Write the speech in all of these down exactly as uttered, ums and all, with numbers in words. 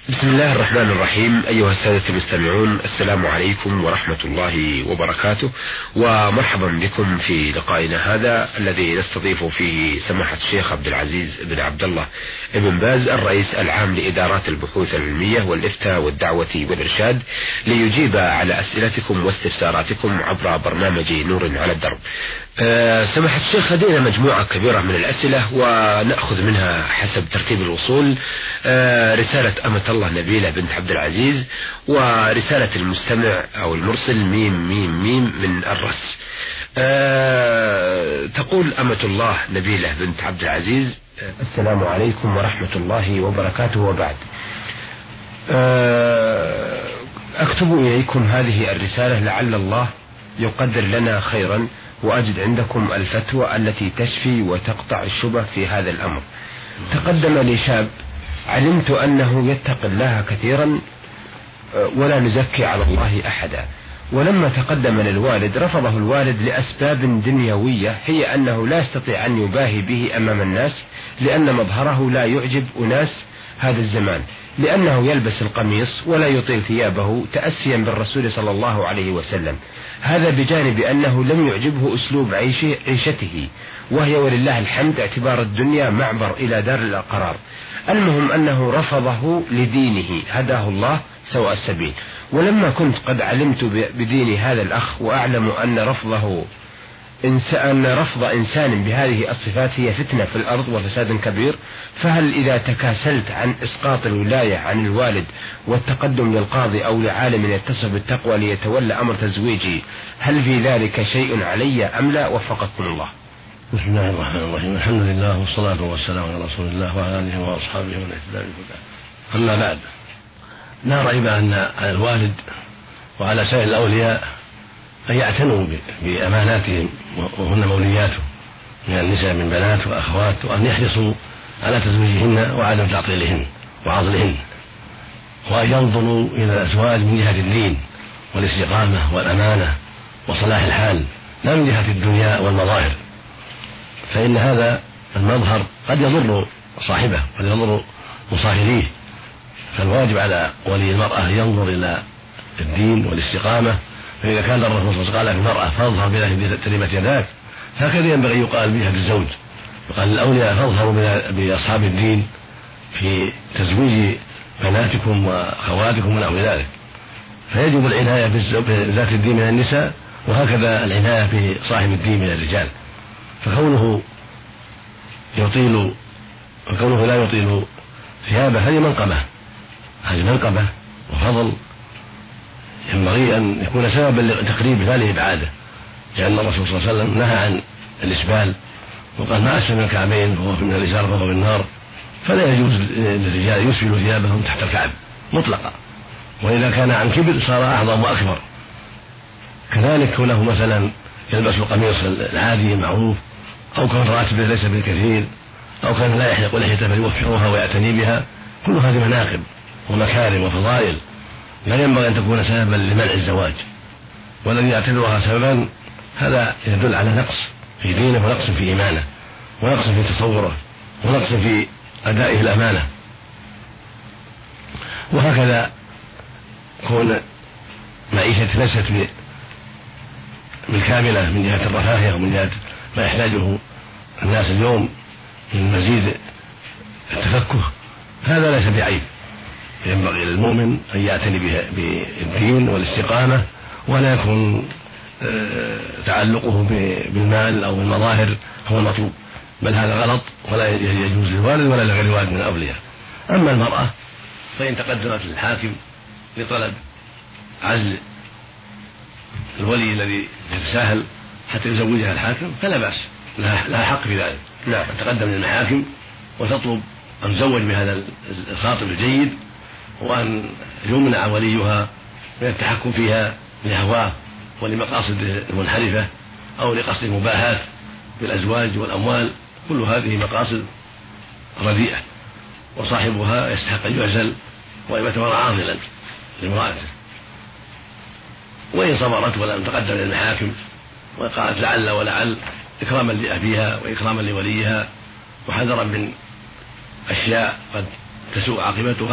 بسم الله الرحمن الرحيم. أيها السادة المستمعون، السلام عليكم ورحمة الله وبركاته، ومرحبا بكم في لقائنا هذا الذي نستضيف فيه سماحة الشيخ عبد العزيز بن عبد الله بن باز، الرئيس العام لإدارات البحوث العلمية والإفتاء والدعوة والإرشاد، ليجيب على أسئلتكم واستفساراتكم عبر برنامج نور على الدرب. أه سماحة الشيخ، لدينا مجموعة كبيرة من الأسئلة ونأخذ منها حسب ترتيب الوصول. أه رسالة أمة الله نبيلة بنت عبد العزيز، ورسالة المستمع أو المرسل ميم ميم ميم من الرس. أه تقول أمة الله نبيلة بنت عبد العزيز: السلام عليكم ورحمة الله وبركاته، وبعد. أه أكتب إليكم هذه الرسالة لعل الله يقدر لنا خيرا، وأجد عندكم الفتوى التي تشفي وتقطع الشبه في هذا الأمر. تقدم لي شاب علمت أنه يتقي الله كثيرا ولا نزكي على الله أحدا، ولما تقدم للوالد رفضه الوالد لأسباب دنيوية، هي أنه لا يستطيع أن يباهي به أمام الناس لأن مظهره لا يعجب أناس هذا الزمان، لأنه يلبس القميص ولا يطيل ثيابه تأسيا بالرسول صلى الله عليه وسلم. هذا بجانب أنه لم يعجبه أسلوب عيشته، وهي ولله الحمد اعتبار الدنيا معبر إلى دار القرار. المهم أنه رفضه لدينه، هداه الله سواء السبيل. ولما كنت قد علمت بدين هذا الأخ، وأعلم أن رفضه أن رفض إنسان بهذه الصفات هي فتنة في الأرض وفساد كبير، فهل إذا تكاسلت عن إسقاط الولاية عن الوالد والتقدم للقاضي أو لعالم يتصف بالتقوى ليتولى أمر تزويجي، هل في ذلك شيء علي أم لا؟ وفقكم الله. بسم الله الرحمن الرحيم. الحمد لله والصلاة والسلام على رسول الله وعلى آله وأصحابه ومن اهتدى بهداه. أما بعد، لا ريب أن على الوالد وعلى سائر الأولياء أن يعتنوا بأماناتهم وهن مولياته من النساء من بنات وأخوات، وأن يحرصوا على تزويجهن وعدم تعطيلهن وعضلهن، وأن ينظروا إلى الأزواج من جهة الدين والاستقامة والأمانة وصلاح الحال، لا من جهة الدنيا والمظاهر، فإن هذا المظهر قد يضر صاحبه قد يضر مصاهريه. فالواجب على ولي المرأة أن ينظر إلى الدين والاستقامة. فإذا كان الرسول صلى الله عليه وسلم قال للمرأة: فاظهر بذات تربت يداك، هكذا ينبغي يقال بها الزوج. وقال للأولياء: فاظهروا بأصحاب الدين في تزويج بناتكم وأخواتكم ونحو ذلك. فيجب العناية بذات الدين من النساء، وهكذا العناية بصاحب الدين من الرجال. فكونه يطيل وكونه لا يطيل ثيابه هذه منقبة هذه منقبة وفضل، ينبغي أن يكون سببا لتقريب ذلك إبعاده، لأن الرسول صلى الله عليه وسلم نهى عن الإسبال وقال: ما أسفل من الكعبين فهو من الإزار فهو بالنار. فلا يجوز للرجال يسبلوا ثيابهم تحت الكعب مطلقا، وإذا كان عن كبر صار أعظم وأكبر. كذلك كونه مثلا يلبس القميص العادي المعروف، أو كان راتبه ليس بالكثير، أو كان لا يحلق لحيته فليوفرها ويعتني بها، كل هذه مناقب ومكارم وفضائل لا ينبغي أن تكون سببا لمنع الزواج. والذي يعتبرها سببا هذا يدل على نقص في دينه ونقص في إيمانه ونقص في تصوره ونقص في أدائه الأمانة. وهكذا كون معيشة ليست بالكاملة من جهة الرفاهية ومن جهة ما يحتاجه الناس اليوم من مزيد التفكه، هذا ليس بعيب. ينبغي للمؤمن أن يعتني بالدين والاستقامة، ولا يكون تعلقه بالمال أو بالمظاهر هو المطلوب، بل هذا غلط ولا يجوز للوالد ولا لغير الوالد من الأولياء. أما المرأة فإن تقدمت للحاكم لطلب عزل الولي الذي يتساهل حتى يزوجها الحاكم فلا بأس، لها حق في ذلك. لا تقدم للمحاكم وتطلب أن تزوج بهذا الخاطب الجيد، وأن يمنع وليها من التحكم فيها لهواه ولمقاصد المنحرفة أو لقصد المباهاة بالأزواج والأموال. كل هذه مقاصد رديئة، وصاحبها يستحق أن يعزل وأن يعتبر عاضلا لامرأته. وإن صبرت ولم تقدم للمحاكم وقالت لعل ولعل إكراما لأبيها وإكراما لوليها وحذرا من أشياء قد تسوء عاقبتها،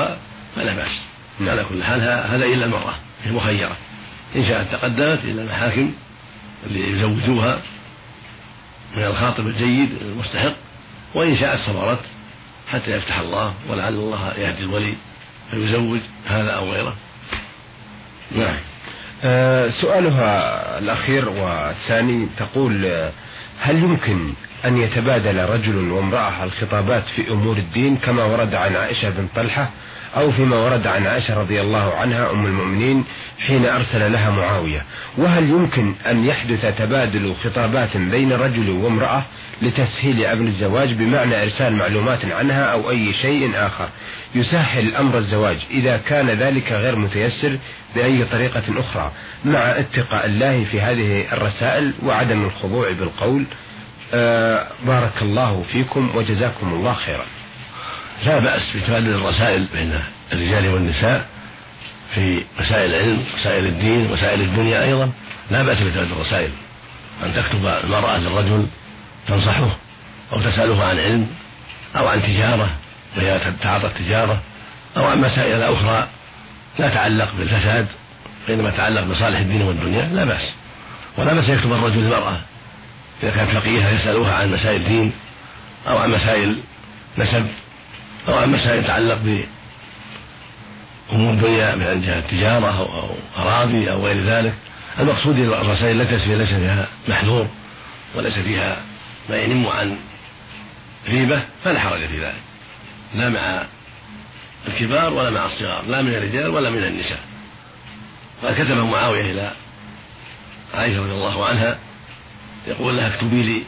فلا بأس. على كل حال هذا إلا المرأة هي مخيرة، إن شاءت تقدمت إلى المحاكم اللي يزوجوها من الخاطب الجيد المستحق، وإن شاءت صبرت حتى يفتح الله، ولعل الله يهدي الولي فيزوج هذا أو غيره. نعم. أه سؤالها الأخير والثاني تقول: هل يمكن أن يتبادل رجل وامرأة الخطابات في أمور الدين كما ورد عن عائشة بن طلحة، أو فيما ورد عن عائشة رضي الله عنها أم المؤمنين حين أرسل لها معاوية؟ وهل يمكن أن يحدث تبادل خطابات بين رجل وامرأة لتسهيل أمر الزواج، بمعنى إرسال معلومات عنها أو أي شيء آخر يسهل أمر الزواج، إذا كان ذلك غير متيسر بأي طريقة أخرى، مع اتقاء الله في هذه الرسائل وعدم الخضوع بالقول؟ آه بارك الله فيكم وجزاكم الله خيرا. لا بأس بتبادل الرسائل بين الرجال والنساء في مسائل العلم، مسائل الدين، مسائل الدنيا أيضا، لا بأس بتبادل الرسائل. أن تكتب المرأة للرجل تنصحه أو تسأله عن علم أو عن تجارة وهي تعاطى التجارة، أو عن مسائل أخرى لا تعلق بالفساد وإنما تعلق بصالح الدين والدنيا، لا بأس. ولا بأس يكتب الرجل المرأة إذا كانت فقيهة يسألوها عن مسائل الدين أو عن مسائل نسب أو عن مسائل تتعلق بأمور الدنيا من جهة التجارة أو أراضي أو غير ذلك. المقصود الرسائل التي ليس فيها محذور وليس فيها ما ينم عن ريبة فلا حرج في ذلك، لا مع الكبار ولا مع الصغار، لا من الرجال ولا من النساء. فكتب معاوية إلى عائشة رضي الله عنها يقول لها: اكتبي لي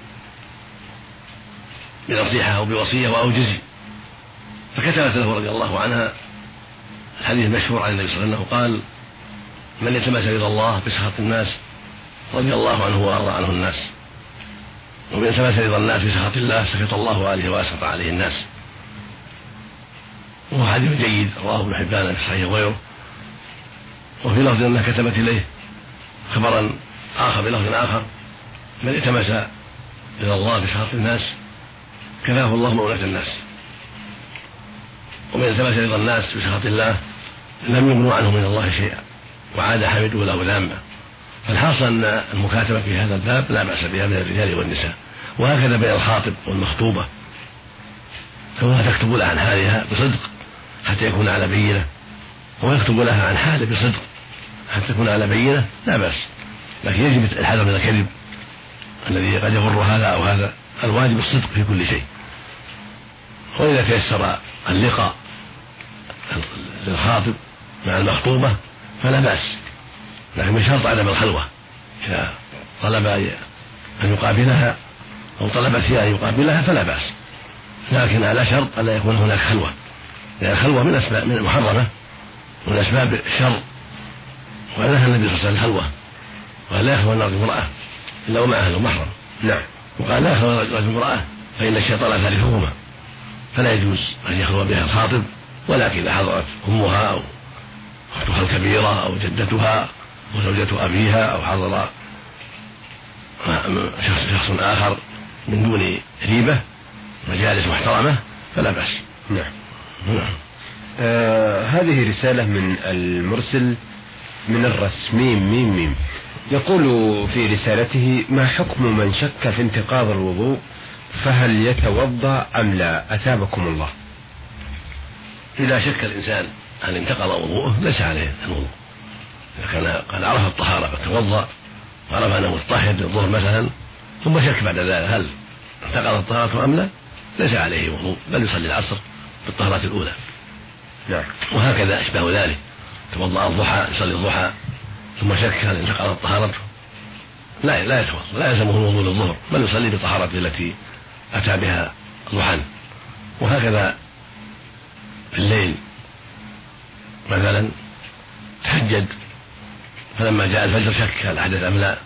بنصيحة أو بوصية وأوجزي. فكتبت له رضي الله عنها الحديث المشهور عن النبي صلى الله عليه وسلم قال: من التمس رضا الله بسخط الناس رضي الله عنه وأرضى عنه الناس، ومن التمس رضا الناس بسخط الله سخط الله عليه وأسخط عليه الناس. وهو حديث جيد رواه ابن حبان في الصحيح وغيره. وفي لفظ أنها كتبت إليه خبرا آخر بلفظ آخر: من التمس رضا الله بسخط الناس كفاه الله مؤونة الناس، ومن التمس رضا الناس بسخط الله لم يغنوا عنه من الله شيئا وعاد حمده له ذاما. فالحاصل أن المكاتبة في هذا الباب لا بأس بها من الرجال والنساء، وهكذا بين الخاطب والمخطوبة، كونها تكتب لها عن حالها بصدق حتى يكون على بينة، ويكتب لها عن حاله بصدق حتى يكون على بينة، لا بأس. لكن يجب الحذر من الكذب الذي قد يغر هذا أو هذا. الواجب الصدق في كل شيء. وإذا تيسر اللقاء للخاطب مع المخطوبة فلا بأس، لكن بشرط عدم الخلوة. إذا طلب أن يقابلها أو طلبت هي أن يقابلها فلا بأس، لكن على شرط أن لا يكون هناك خلوة، لأن الخلوة من أسباب من المحرمة من أسباب الشر. ونهى النبي صلى الله عليه وسلم الخلوة، وقال: لا يخلو الرجل امرأة إلا ومع أهل محرم. نعم. وقال: لا يخلو الرجل امرأة فإن الشيطان ثالثهما. فلا يجوز أن يخلو بها الخاطب، ولكن إذا حضرت أمها أو أختها الكبيرة أو جدتها أو زوجة أبيها أو حضر شخص آخر من دون ريبة مجالس محترمة فلا بأس. نعم. نعم. آه هذه رسالة من المرسل من الرسميم ميم ميم، يقول في رسالته: ما حكم من شك في انتقاض الوضوء، فهل يتوضأ أم لا؟ أثابكم الله. إذا شك الإنسان هل انتقض وضوءه ليس عليه الوضوء. إذا كان قد عرف الطهارة فتوضأ وعرف أنه متطهر للظهر مثلا ثم شك بعد ذلك هل انتقضت الطهارة أم لا، ليس عليه وضوء، بل يصلي العصر بالطهارة الأولى. نعم. وهكذا أشبه ذلك، توضأ الضحى يصلي الضحى ثم شك هل انتقضت طهارته لا لا يتوضأ، لا يلزمه الوضوء للظهر، بل يصلي بطهارته التي أتى بها ضحى. وهكذا في الليل مثلا تهجد فلما جاء الفجر شك هل أحدث أم لا،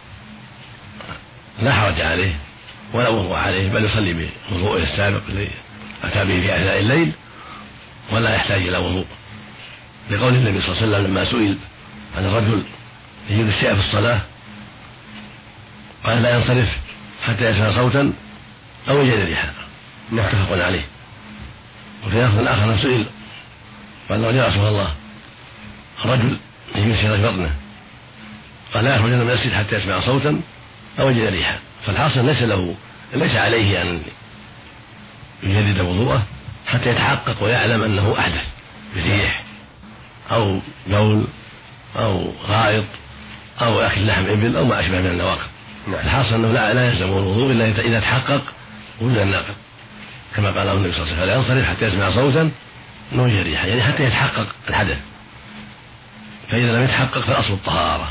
لا حرج عليه ولا وضوء عليه، بل يصلي بوضوءه السابق الذي أتى به في أثناء الليل ولا يحتاج إلى وضوء، لقول النبي صلى الله عليه وسلم لما سئل عن الرجل يجد الشيء في الصلاة قال: لا ينصرف حتى يسمع صوتا أو يجد ريحا. متفق عليه. وفي لفظ آخر سئل قال له يا رسول الله رجل يمشي في بطنه قال لا يخرجن من المسجد حتى يسمع صوتا أو يجد ريحا. فالحاصل ليس له ليس عليه أن يجدد وضوءه حتى يتحقق ويعلم أنه أحدث بريح أو بول أو غائط أو أكل لحم إبل أو ما أشبه من النواقض. الحاصل أنه لا, لا يلزم الوضوء إلا إذا تحقق وجود الناقض، كما قال النبي صلى الله عليه وسلم لا ينصرف حتى يسمع صوتا أو يجد ريحا، يعني حتى يتحقق الحدث. فإذا لم يتحقق فالأصل الطهارة.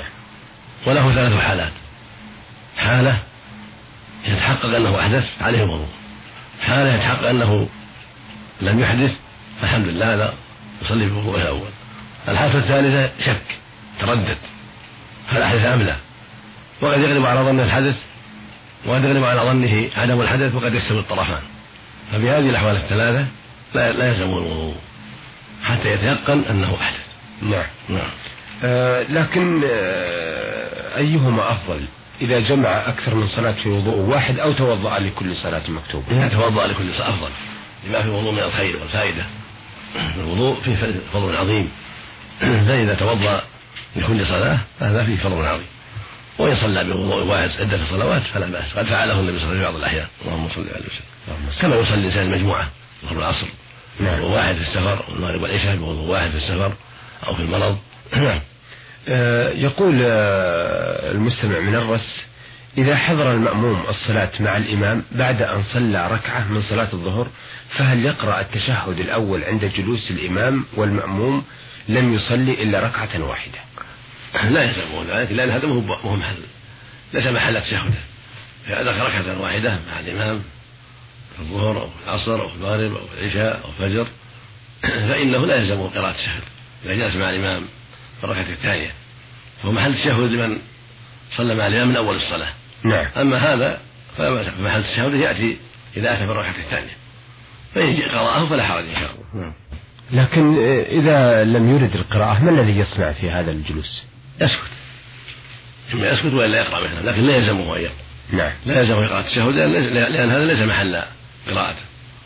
وله ثلاث حالات: حالة يتحقق أنه أحدث عليه الوضوء، حالة يتحقق أنه لم يحدث فالحمد لله لا يصلي بوضوءه الأول. الحالة الثالثة شك تردد هل أحدث أم لا، وقد يغلب على ظن الحدث وقد يغلب على ظنه عدم الحدث وقد يستوي الطرفان. ففي هذه الأحوال الثلاثة لا, لا يلزمه الوضوء حتى يتيقن أنه أحدث. نعم. نعم. آه لكن آه أيهما أفضل إذا جمع أكثر من صلاة في وضوء واحد أو توضأ لكل صلاة مكتوبة؟ إذا توضأ لكل صلاة أفضل لما في الوضوء من الخير والفائدة. الوضوء فيه فضل عظيم، فإذا توضأ لكل صلاة هذا فيه فضل عظيم. وإن صلى بوضوء واحد عدة صلوات فلا بأس، قد فعله النبي صلى الله عليه وسلم في بعض الأحيان. اللهم صل عليه وسلم. كما يصلي الإنسان المجموعة ظهر العصر بوضوء واحد في السفر، والمغرب والعشاء بوضوء واحد في السفر أو في المرض. نعم. آه يقول آه المستمع من الرس: إذا حضر المأموم الصلاة مع الإمام بعد أن صلى ركعة من صلاة الظهر فهل يقرأ التشهد الأول عند جلوس الإمام والمأموم لم يصلي إلا ركعة واحدة؟ لا يلزمه ذلك، لأن هذا مو محل ليس محل التشهد. فإذا ركعة واحدة مع الإمام في الظهر أو في العصر أو في المغرب أو في العشاء أو الفجر فإنه لا يلزمه قراءة التشهد إذا جلس مع الإمام في الركعة الثانية، فهو محل التشهد لمن صلى مع الإمام من أول الصلاة. نعم. أما هذا فمحل التشهد يأتي إذا أتى في الركعة الثانية، فإن قرأه فلا حرج إن شاء الله. نعم. لكن إذا لم يرد القراءة ما الذي يصنع في هذا الجلوس؟ يسكت، إما يسكت وإلا يقرأ مثلا، لكن لا يلزمه أن يقرأ. نعم. لا يلزمه قراءة التشهد لأن هذا ليس محل قراءته،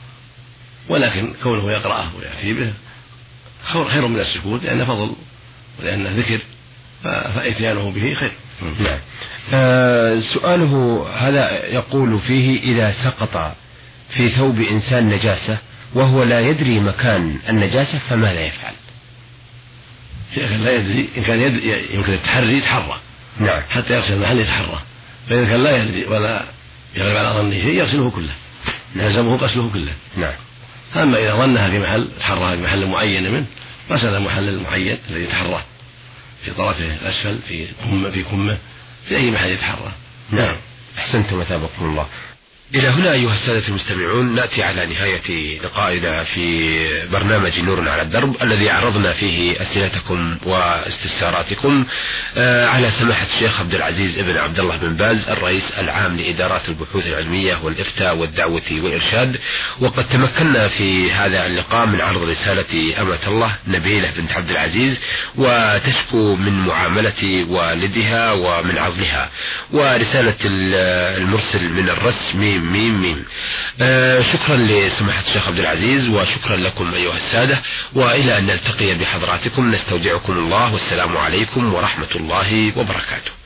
ولكن كونه يقرأه ويأتي به خير من السكوت، لأن فضل ولأن ذكر فإتيانه به خير. نعم. آه سؤاله هذا يقول فيه: إذا سقط في ثوب إنسان نجاسة وهو لا يدري مكان النجاسة فماذا يفعل؟ إذا لا يدري، إن كان يدري يمكن التحري يتحرى. نعم. حتى يغسل المحل يتحرى. فإذا كان لا يدري ولا يغلب على ظنه شيء يغسله كله، يلزمه غسله كله. نعم. أما إذا ظنها في محل تحرى في محل معين منه غسل المحل المعين الذي يتحرى في طرفه الأسفل في كمه في كمه في أي محل يتحرى. نعم. أحسنتم وثابكم الله. إلى هنا أيها السادة المستمعون نأتي على نهاية لقائنا في برنامج نور على الدرب الذي عرضنا فيه أسئلتكم واستفساراتكم على سماحة الشيخ عبد العزيز ابن عبد الله بن باز الرئيس العام لإدارات البحوث العلمية والإفتاء والدعوة والإرشاد. وقد تمكنا في هذا اللقاء من عرض رسالة أمة الله نبيلة بنت عبد العزيز وتشكو من معاملة والدها ومن عضلها، ورسالة المرسل من الرسم ميم ميم. آه شكرا لسماحة الشيخ عبد العزيز وشكرا لكم أيها السادة، وإلى أن نلتقي بحضراتكم نستودعكم الله والسلام عليكم ورحمة الله وبركاته.